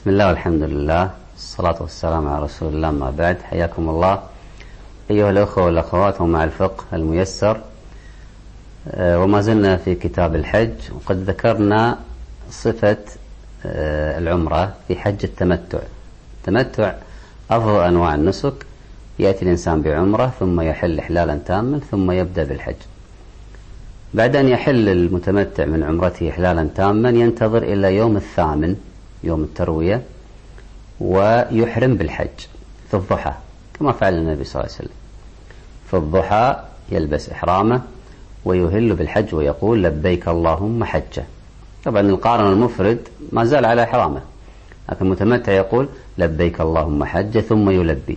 بسم الله والحمد لله الصلاة والسلام على رسول الله، ما بعد. حياكم الله أيها الأخوة والأخوات ومع الفقه الميسر. وما زلنا في كتاب الحج، وقد ذكرنا صفة العمرة في حج التمتع. التمتع أفضل أنواع النسك، يأتي الإنسان بعمرة ثم يحل إحلالا تاما ثم يبدأ بالحج. بعد أن يحل المتمتع من عمرته إحلالا تاما ينتظر إلى يوم الثامن، يوم التروية، ويحرم بالحج في الضحى كما فعل النبي صلى الله عليه وسلم. في الضحى يلبس إحرامه ويهل بالحج ويقول لبيك اللهم حجة. طبعا القارن المفرد ما زال على إحرامه، لكن المتمتع يقول لبيك اللهم حجة ثم يلبي.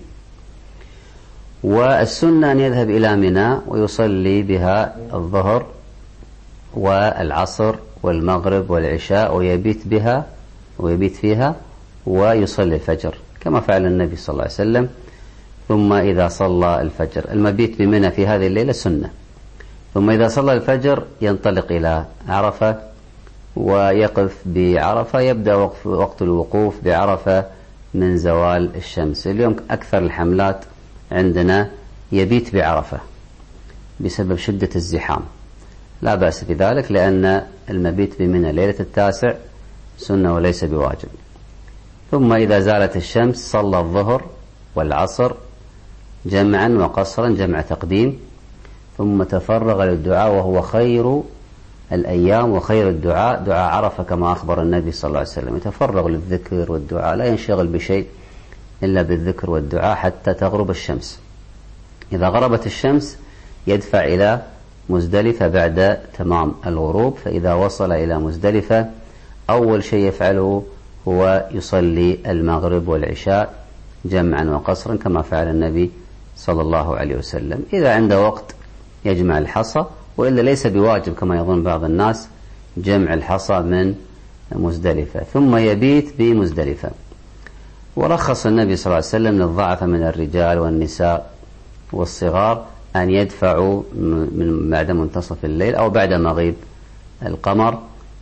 والسنة أن يذهب إلى منى ويصلي بها الظهر والعصر والمغرب والعشاء ويبيت فيها ويصلي الفجر كما فعل النبي صلى الله عليه وسلم. ثم إذا صلى الفجر، المبيت بمنى في هذه الليلة سنة، ثم إذا صلى الفجر ينطلق إلى عرفة ويقف بعرفة. يبدأ وقت الوقوف بعرفة من زوال الشمس. اليوم أكثر الحملات عندنا يبيت بعرفة بسبب شدة الزحام، لا بأس بذلك، لأن المبيت بمنى ليلة التاسع سنة وليس بواجب. ثم إذا زالت الشمس صلى الظهر والعصر جمعا وقصرا، جمع تقديم، ثم تفرغ للدعاء، وهو خير الأيام وخير الدعاء دعاء عرفة كما أخبر النبي صلى الله عليه وسلم. يتفرغ للذكر والدعاء، لا ينشغل بشيء إلا بالذكر والدعاء حتى تغرب الشمس. إذا غربت الشمس يدفع إلى مزدلفة بعد تمام الغروب. فإذا وصل إلى مزدلفة أول شيء يفعله هو يصلي المغرب والعشاء جمعا وقصرا كما فعل النبي صلى الله عليه وسلم. إذا عنده وقت يجمع الحصى، وإلا ليس بواجب كما يظن بعض الناس جمع الحصى من مزدلفة، ثم يبيت بمزدلفة. ورخص النبي صلى الله عليه وسلم للضعف من الرجال والنساء والصغار أن يدفعوا من بعد منتصف الليل أو بعد مغيب القمر،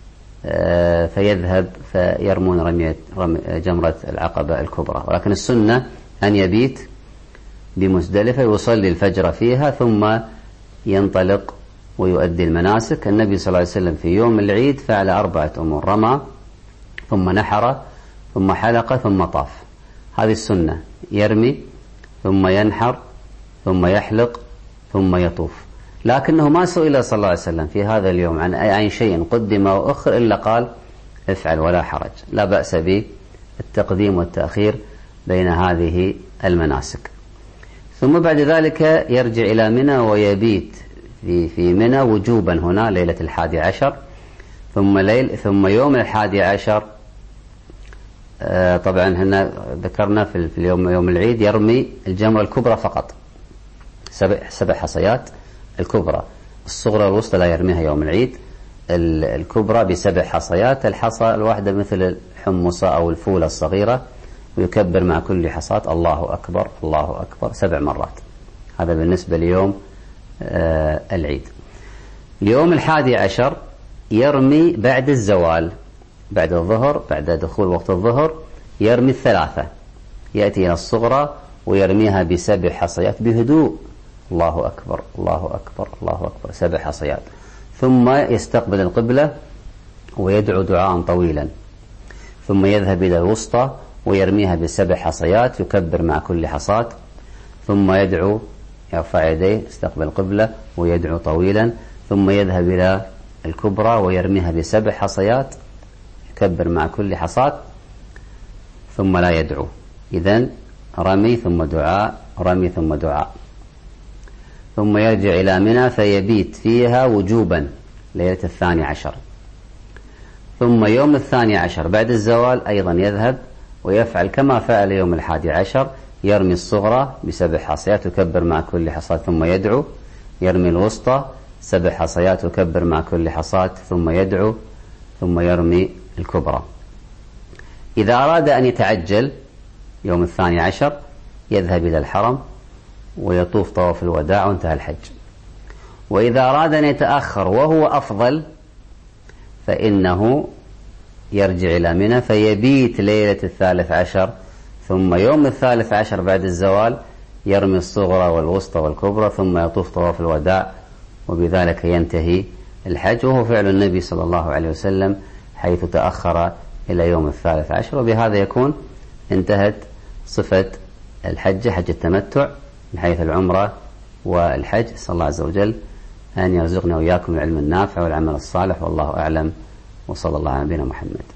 فيذهب فيرمون جمرة العقبة الكبرى. ولكن السنة أن يبيت بمزدلفة يصلي الفجر فيها ثم ينطلق ويؤدي المناسك. النبي صلى الله عليه وسلم في يوم العيد فعل 4 أمور: رمى ثم نحر ثم حلق ثم طاف. هذه السنة: يرمي ثم ينحر ثم يحلق ثم يطوف. لكنه ما سئل صلى الله عليه وسلم في هذا اليوم عن أي شيء قدم وأخر إلا قال افعل ولا حرج، لا بأس بالتقديم والتأخير بين هذه المناسك. ثم بعد ذلك يرجع إلى منى ويبيت في منى وجوبا هنا ليلة 11، ثم يوم 11. طبعا هنا ذكرنا في يوم العيد يرمي الجمرة الكبرى فقط، 7 حصيات الكبرى. الصغرى والوسطى لا يرميها يوم العيد، الكبرى ب7 حصيات. الحصى الواحدة مثل الحمصة أو الفولة الصغيرة، ويكبر مع كل حصاة الله أكبر الله أكبر 7 مرات. هذا بالنسبة ليوم العيد. اليوم 11 يرمي بعد الزوال، بعد الظهر، بعد دخول وقت الظهر يرمي 3. يأتي إلى الصغرى ويرميها ب7 حصيات بهدوء، الله أكبر الله أكبر الله أكبر 7 حصيات. ثم يستقبل القبلة ويدعو دعاء طويلا، ثم يذهب إلى الوسطى ويرميها ب7 حصيات، يكبر مع كل حصاة، ثم يدعو، يرفع يديه، يستقبل القبلة ويدعو طويلا، ثم يذهب إلى الكبرى ويرميها ب7 حصيات، يكبر مع كل حصاة، ثم لا يدعو. إذن رمي ثم دعاء، رمي ثم دعاء. ثم يرجع إلى منى فيبيت فيها وجوبا ليلة 12. ثم يوم 12 بعد الزوال أيضا يذهب ويفعل كما فعل يوم 11، يرمي الصغرى ب7 حصيات، يكبر مع كل حصاة ثم يدعو، يرمي الوسطى 7 حصيات، يكبر مع كل حصاة ثم يدعو، ثم يرمي الكبرى. إذا أراد أن يتعجل يوم 12 يذهب إلى الحرم ويطوف طواف الوداع وانتهى الحج. وإذا أراد أن يتأخر وهو أفضل فإنه يرجع إلى منى فيبيت ليلة 13، ثم يوم 13 بعد الزوال يرمي الصغرى والوسطى والكبرى، ثم يطوف طواف الوداع، وبذلك ينتهي الحج. وهو فعل النبي صلى الله عليه وسلم حيث تأخر إلى يوم 13، وبهذا يكون انتهت صفة الحج، حج التمتع من حيث العمرة والحج. صلى الله عز وجل أن يرزقنا وإياكم العلم النافع والعمل الصالح، والله أعلم، وصلى الله على نبينا محمد.